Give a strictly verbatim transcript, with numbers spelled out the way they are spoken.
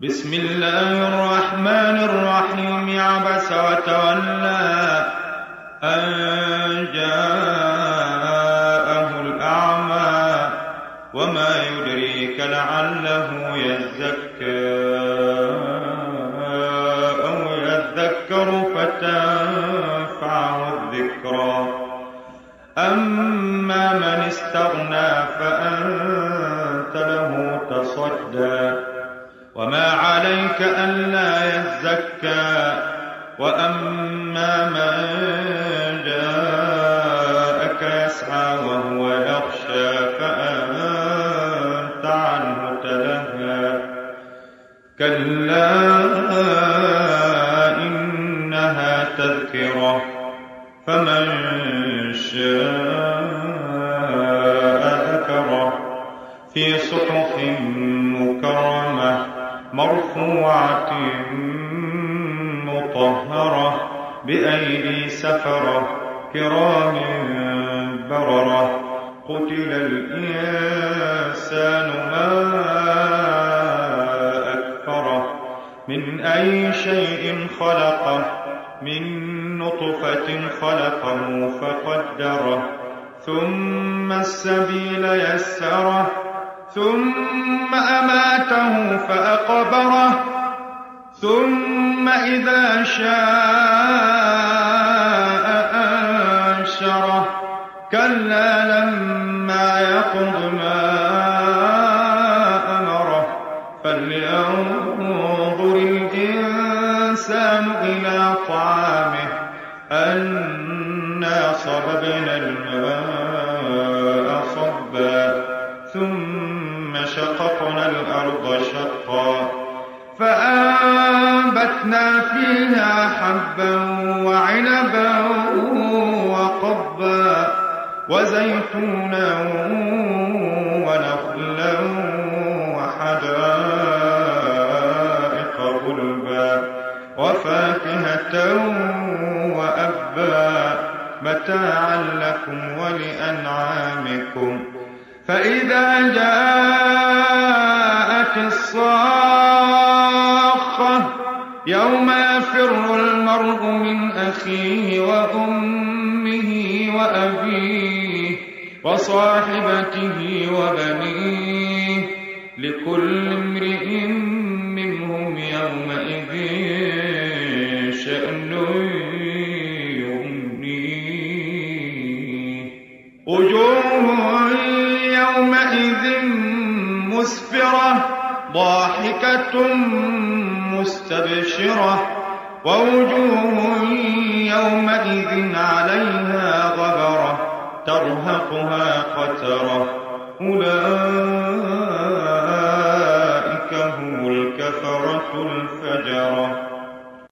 بسم الله الرحمن الرحيم عبس وتولى أن جاءه الأعمى وما يدريك لعله يزكى أو يذكر فتنفعه الذكرى أما من استغنى فأنت له تصدى وما عليك ألا يزكى وأما من جاءك يسعى وهو يخشى فأنت عنه تلهى كلا إنها تذكرة فمن شاء ذكره في صحف مكرمة مرفوعة مطهرة بأيدي سفرة كرام بررة قتل الإنسان ما أكفره من أي شيء خلقه من نطفة خلقه فقدره ثم السبيل يسره ثم أماته فأقبره ثم إذا شاء أنشره كلا لما يقض ما أمره فلينظر الإنسان إلى طعامه أنا صببنا الماء صبا ثم شققنا الأرض شقا فأنبتنا فيها حبا وعنبا وقبا وزيتونا ونخلا وحدائق غلبا وفاكهة وأبا متاعا لكم ولأنعامكم فإذا جاءت الصاخة يوم يفر المرء من أخيه وأمه وأبيه وصاحبته وبنيه لكل امرئ منهم يومئذ شأن يغنيه وجوه يومئذ مسفرة ضاحكة مستبشرة ووجوه يومئذ عليها غبرة ترهقها قترة أولئك